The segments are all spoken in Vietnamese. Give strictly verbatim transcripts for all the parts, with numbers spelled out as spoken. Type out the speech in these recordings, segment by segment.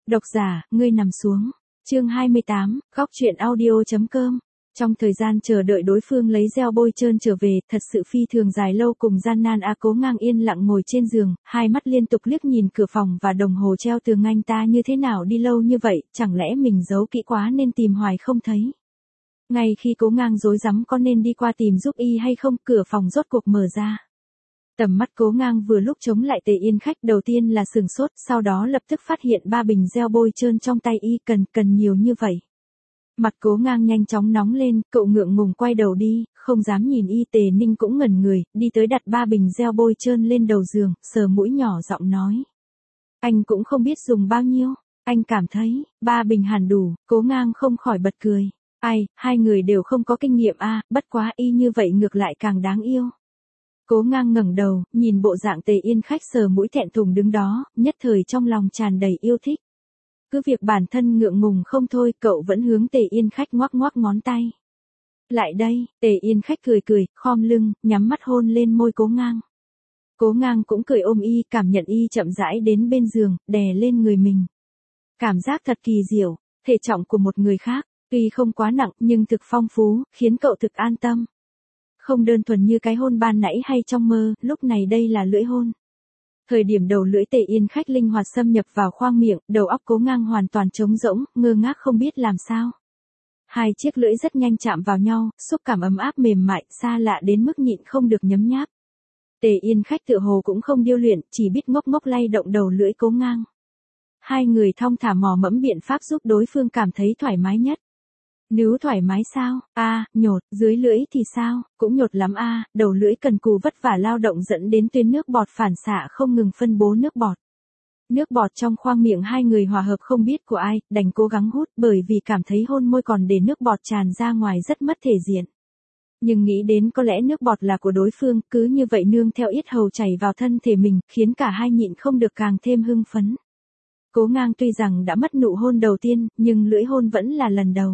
Độc giả, ngươi nằm xuống. Chương hai mươi tám, góc truyện audio.com. Trong thời gian chờ đợi đối phương lấy gel bôi trơn trở về, thật sự phi thường dài lâu cùng gian nan A Cố Ngang yên lặng ngồi trên giường, hai mắt liên tục liếc nhìn cửa phòng và đồng hồ treo tường, anh ta như thế nào đi lâu như vậy, chẳng lẽ mình giấu kỹ quá nên tìm hoài không thấy. Ngay khi Cố Ngang rối rắm có nên đi qua tìm giúp y hay không, cửa phòng rốt cuộc mở ra. Tầm mắt Cố Ngang vừa lúc chống lại Tề Yên Khách, đầu tiên là sửng sốt, sau đó lập tức phát hiện ba bình gel bôi trơn trong tay y, cần cần nhiều như vậy. Mặt Cố Ngang nhanh chóng nóng lên, cậu ngượng ngùng quay đầu đi, không dám nhìn y. Tề Ninh cũng ngẩn người, đi tới đặt ba bình gel bôi trơn lên đầu giường, sờ mũi nhỏ giọng nói. Anh cũng không biết dùng bao nhiêu, anh cảm thấy, ba bình hẳn đủ. Cố Ngang không khỏi bật cười. Ai, hai người đều không có kinh nghiệm a, bất quá y như vậy ngược lại càng đáng yêu. Cố Ngang ngẩng đầu, nhìn bộ dạng Tề Yên Khách sờ mũi thẹn thùng đứng đó, nhất thời trong lòng tràn đầy yêu thích. Cứ việc bản thân ngượng ngùng không thôi, cậu vẫn hướng Tề Yên Khách ngoắc ngoắc ngón tay. Lại đây, Tề Yên Khách cười cười, khom lưng, nhắm mắt hôn lên môi Cố Ngang. Cố Ngang cũng cười ôm y, cảm nhận y chậm rãi đến bên giường, đè lên người mình. Cảm giác thật kỳ diệu, thể trọng của một người khác, tuy không quá nặng nhưng thực phong phú, khiến cậu thực an tâm. Không đơn thuần như cái hôn ban nãy hay trong mơ, lúc này đây là lưỡi hôn. Thời điểm đầu lưỡi Tề Yên Khách linh hoạt xâm nhập vào khoang miệng, đầu óc Cố Ngang hoàn toàn trống rỗng, ngơ ngác không biết làm sao. Hai chiếc lưỡi rất nhanh chạm vào nhau, xúc cảm ấm áp mềm mại, xa lạ đến mức nhịn không được nhấm nháp. Tề Yên Khách tựa hồ cũng không điêu luyện, chỉ biết ngốc ngốc lay động đầu lưỡi Cố Ngang. Hai người thong thả mò mẫm biện pháp giúp đối phương cảm thấy thoải mái nhất. Níu thoải mái sao? A, à, nhột, dưới lưỡi thì sao? Cũng nhột lắm a, à, đầu lưỡi cần cù vất vả lao động dẫn đến tuyến nước bọt phản xạ không ngừng phân bố nước bọt. Nước bọt trong khoang miệng hai người hòa hợp không biết của ai, đành cố gắng hút, bởi vì cảm thấy hôn môi còn để nước bọt tràn ra ngoài rất mất thể diện. Nhưng nghĩ đến có lẽ nước bọt là của đối phương, cứ như vậy nương theo yết hầu chảy vào thân thể mình, khiến cả hai nhịn không được càng thêm hưng phấn. Cố Ngang tuy rằng đã mất nụ hôn đầu tiên, nhưng lưỡi hôn vẫn là lần đầu.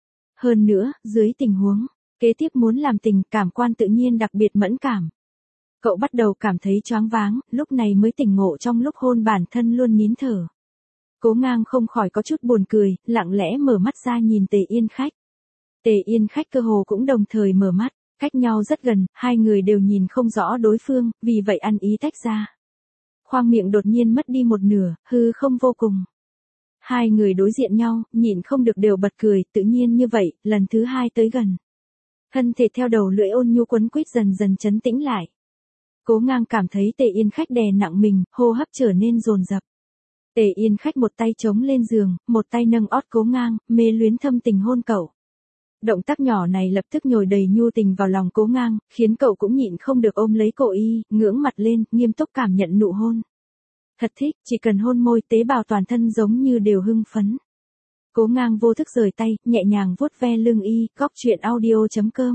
Hơn nữa, dưới tình huống kế tiếp muốn làm tình, cảm quan tự nhiên đặc biệt mẫn cảm. Cậu bắt đầu cảm thấy choáng váng, lúc này mới tỉnh ngộ trong lúc hôn bản thân luôn nín thở. Cố Ngang không khỏi có chút buồn cười, lặng lẽ mở mắt ra nhìn Tề Yên Khách. Tề Yên Khách cơ hồ cũng đồng thời mở mắt, cách nhau rất gần, hai người đều nhìn không rõ đối phương, vì vậy ăn ý tách ra. Khoang miệng đột nhiên mất đi một nửa, hư không vô cùng. Hai người đối diện nhau, nhìn không được đều bật cười, tự nhiên như vậy, lần thứ hai tới gần. Thân thể theo đầu lưỡi ôn nhu quấn quýt dần dần trấn tĩnh lại. Cố Ngang cảm thấy Tề Yên Khách đè nặng mình, hô hấp trở nên dồn dập. Tề Yên Khách một tay chống lên giường, một tay nâng ót Cố Ngang, mê luyến thâm tình hôn cậu. Động tác nhỏ này lập tức nhồi đầy nhu tình vào lòng Cố Ngang, khiến cậu cũng nhịn không được ôm lấy cổ y, ngưỡng mặt lên, nghiêm túc cảm nhận nụ hôn. Thật thích, chỉ cần hôn môi, tế bào toàn thân giống như đều hưng phấn. Cố Ngang vô thức rời tay, nhẹ nhàng vuốt ve lưng y, góc truyện audio.com.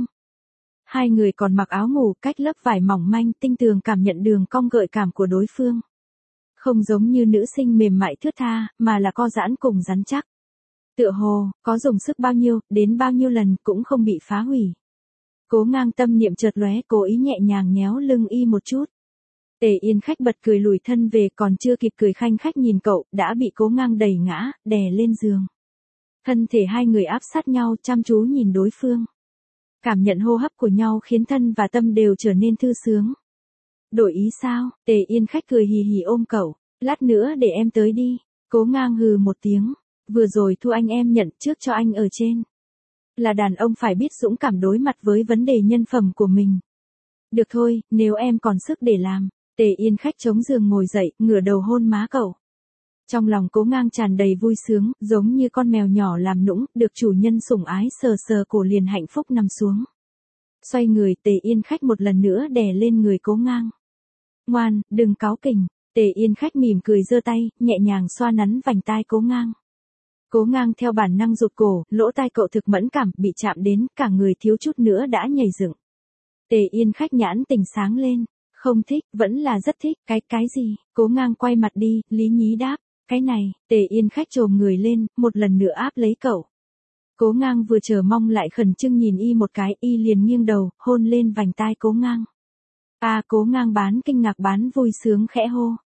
Hai người còn mặc áo ngủ, cách lớp vải mỏng manh, tinh tường cảm nhận đường cong gợi cảm của đối phương. Không giống như nữ sinh mềm mại thướt tha, mà là co giãn cùng rắn chắc. Tựa hồ, có dùng sức bao nhiêu, đến bao nhiêu lần cũng không bị phá hủy. Cố Ngang tâm niệm chợt lóe, cố ý nhẹ nhàng nhéo lưng y một chút. Tề Yên Khách bật cười lùi thân về, còn chưa kịp cười khanh khách nhìn cậu, đã bị Cố Ngang đẩy ngã, đè lên giường. Thân thể hai người áp sát nhau, chăm chú nhìn đối phương. Cảm nhận hô hấp của nhau khiến thân và tâm đều trở nên thư sướng. Đổi ý sao? Tề Yên Khách cười hì hì ôm cậu, lát nữa để em tới đi. Cố Ngang hừ một tiếng, vừa rồi thu anh em nhận trước cho anh ở trên. Là đàn ông phải biết dũng cảm đối mặt với vấn đề nhân phẩm của mình. Được thôi, nếu em còn sức để làm. Tề Yên Khách chống giường ngồi dậy, ngửa đầu hôn má cậu. Trong lòng Cố Ngang tràn đầy vui sướng, giống như con mèo nhỏ làm nũng, được chủ nhân sủng ái, sờ sờ cổ liền hạnh phúc nằm xuống. Xoay người, Tề Yên Khách một lần nữa đè lên người Cố Ngang. Ngoan, đừng cáu kỉnh. Tề Yên Khách mỉm cười giơ tay, nhẹ nhàng xoa nắn vành tai Cố Ngang. Cố Ngang theo bản năng rụt cổ, lỗ tai cậu thực mẫn cảm, bị chạm đến, cả người thiếu chút nữa đã nhảy dựng. Tề Yên Khách nhãn tỉnh sáng lên. Không thích, vẫn là rất thích, cái, cái gì? Cố Ngang quay mặt đi, lý nhí đáp, cái này. Tề Yên Khách chồm người lên, một lần nữa áp lấy cậu. Cố Ngang vừa chờ mong lại khẩn trương nhìn y một cái, y liền nghiêng đầu, hôn lên vành tai Cố Ngang. A à, Cố Ngang bán kinh ngạc bán vui sướng khẽ hô.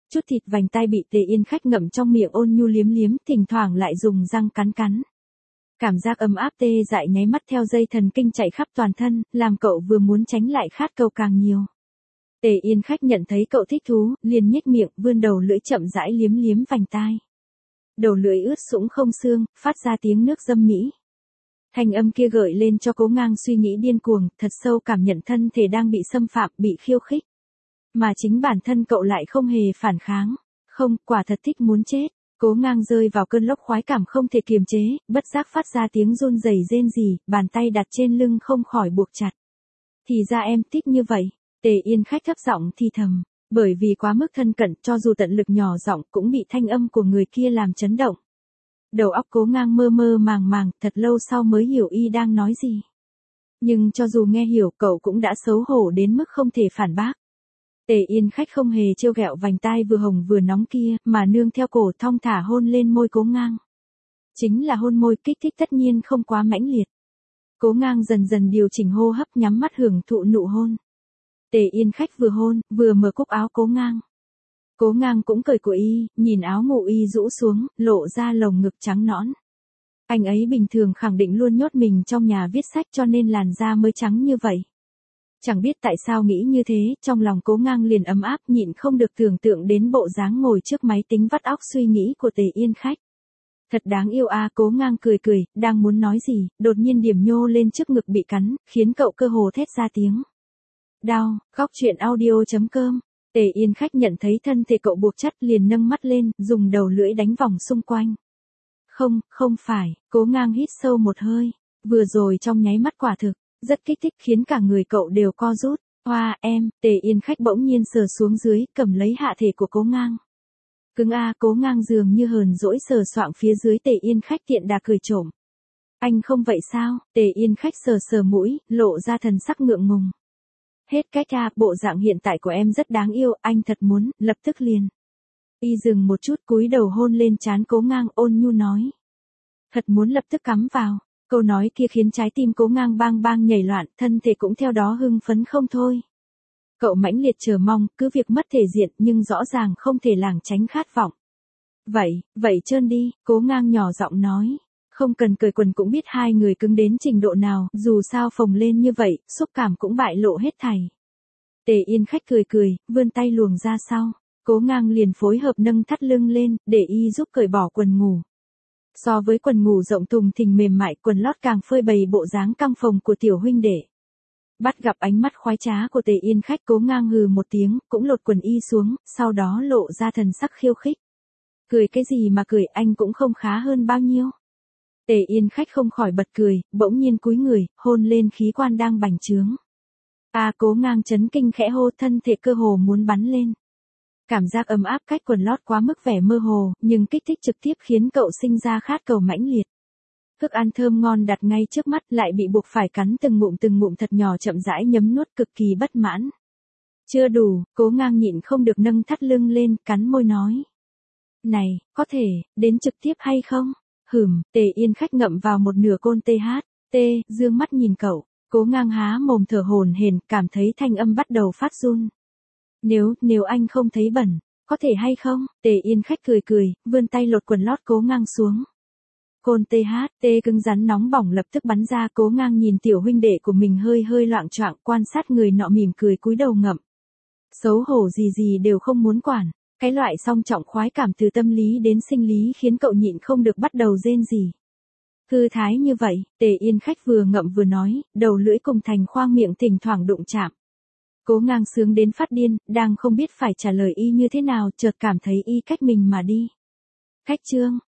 Chút thịt vành tai bị Tề Yên Khách ngậm trong miệng ôn nhu liếm liếm, thỉnh thoảng lại dùng răng cắn cắn. Cảm giác ấm áp tê dại nháy mắt theo dây thần kinh chạy khắp toàn thân, làm cậu vừa muốn tránh lại khát cầu càng nhiều. Tề Yên Khách nhận thấy cậu thích thú, liền nhếch miệng, vươn đầu lưỡi chậm rãi liếm liếm vành tai. Đầu lưỡi ướt sũng không xương, phát ra tiếng nước dâm mỹ. Thanh âm kia gợi lên cho Cố Ngang suy nghĩ điên cuồng, thật sâu cảm nhận thân thể đang bị xâm phạm, bị khiêu khích. Mà chính bản thân cậu lại không hề phản kháng. Không, quả thật thích muốn chết. Cố Ngang rơi vào cơn lốc khoái cảm không thể kiềm chế, bất giác phát ra tiếng run rẩy rên rỉ, bàn tay đặt trên lưng không khỏi buộc chặt. Thì ra em thích như vậy. Tề Yên Khách thấp giọng thì thầm, bởi vì quá mức thân cận, cho dù tận lực nhỏ giọng cũng bị thanh âm của người kia làm chấn động. Đầu óc Cố Ngang mơ mơ màng màng, thật lâu sau mới hiểu y đang nói gì. Nhưng cho dù nghe hiểu, cậu cũng đã xấu hổ đến mức không thể phản bác. Tề Yên Khách không hề trêu ghẹo vành tai vừa hồng vừa nóng kia, mà nương theo cổ thong thả hôn lên môi Cố Ngang. Chính là hôn môi kích thích tất nhiên không quá mãnh liệt. Cố Ngang dần dần điều chỉnh hô hấp, nhắm mắt hưởng thụ nụ hôn. Tề Yên Khách vừa hôn, vừa mở cúc áo Cố Ngang. Cố Ngang cũng cởi của y, nhìn áo ngủ y rũ xuống, lộ ra lồng ngực trắng nõn. Anh ấy bình thường khẳng định luôn nhốt mình trong nhà viết sách cho nên làn da mới trắng như vậy. Chẳng biết tại sao nghĩ như thế, trong lòng Cố Ngang liền ấm áp, nhịn không được tưởng tượng đến bộ dáng ngồi trước máy tính vắt óc suy nghĩ của Tề Yên Khách. Thật đáng yêu a. Cố Ngang cười cười, đang muốn nói gì, đột nhiên điểm nhô lên trước ngực bị cắn, khiến cậu cơ hồ thét ra tiếng. Đau. Góc truyện audio chấm com. Tề Yên Khách nhận thấy thân thể cậu buộc chặt liền nâng mắt lên, dùng đầu lưỡi đánh vòng xung quanh. Không, không phải. Cố Ngang hít sâu một hơi. Vừa rồi trong nháy mắt quả thực rất kích thích, khiến cả người cậu đều co rút. Hoa, em. Tề Yên Khách bỗng nhiên sờ xuống dưới, cầm lấy hạ thể của Cố Ngang. Cưng a. Cố Ngang dường như hờn dỗi sờ soạng phía dưới Tề Yên Khách, tiện đà cười trộm. Anh không vậy sao? Tề Yên Khách sờ sờ mũi, lộ ra thần sắc ngượng ngùng. Hết cách a. Bộ dạng hiện tại của em rất đáng yêu, anh thật muốn, lập tức liền. Y dừng một chút, cúi đầu hôn lên trán Cố Ngang, ôn nhu nói. Thật muốn lập tức cắm vào. Câu nói kia khiến trái tim Cố Ngang bang bang nhảy loạn, thân thể cũng theo đó hưng phấn không thôi. Cậu mãnh liệt chờ mong, cứ việc mất thể diện nhưng rõ ràng không thể lảng tránh khát vọng. Vậy, vậy trơn đi. Cố Ngang nhỏ giọng nói. Không cần cởi quần cũng biết hai người cứng đến trình độ nào, dù sao phồng lên như vậy, xúc cảm cũng bại lộ hết thảy. Tề Yên Khách cười cười, vươn tay luồng ra sau. Cố Ngang liền phối hợp nâng thắt lưng lên, để y giúp cởi bỏ quần ngủ. So với quần ngủ rộng thùng thình mềm mại, quần lót càng phơi bày bộ dáng căng phồng của tiểu huynh đệ. Bắt gặp ánh mắt khoái trá của Tề Yên Khách, Cố Ngang hừ một tiếng, cũng lột quần y xuống, sau đó lộ ra thần sắc khiêu khích. Cười cái gì mà cười, anh cũng không khá hơn bao nhiêu. Tề Yên Khách không khỏi bật cười, bỗng nhiên cúi người, hôn lên khí quan đang bành trướng. A. Cố Ngang chấn kinh khẽ hô, thân thể cơ hồ muốn bắn lên. Cảm giác ấm áp cách quần lót quá mức vẻ mơ hồ, nhưng kích thích trực tiếp khiến cậu sinh ra khát cầu mãnh liệt. Thức ăn thơm ngon đặt ngay trước mắt, lại bị buộc phải cắn từng ngụm từng ngụm thật nhỏ, chậm rãi nhấm nuốt, cực kỳ bất mãn. Chưa đủ. Cố Ngang nhịn không được nâng thắt lưng lên, cắn môi nói. Này, có thể, đến trực tiếp hay không? Hửm. Tề Yên Khách ngậm vào một nửa côn tê hát. T, dương mắt nhìn cậu. Cố Ngang há mồm thở hổn hển, cảm thấy thanh âm bắt đầu phát run. Nếu, nếu anh không thấy bẩn, có thể hay không? Tề Yên Khách cười cười, vươn tay lột quần lót Cố Ngang xuống. Côn tê hát, tê cứng rắn nóng bỏng lập tức bắn ra. Cố Ngang nhìn tiểu huynh đệ của mình hơi hơi loạng choạng, quan sát người nọ mỉm cười cúi đầu ngậm. Xấu hổ gì gì đều không muốn quản. Cái loại song trọng khoái cảm từ tâm lý đến sinh lý khiến cậu nhịn không được bắt đầu rên rỉ. Thư thái như vậy. Tề Yên Khách vừa ngậm vừa nói, đầu lưỡi cùng thành khoang miệng thỉnh thoảng đụng chạm. Cố Ngang sướng đến phát điên, đang không biết phải trả lời y như thế nào, chợt cảm thấy y cách mình mà đi. Khách trương.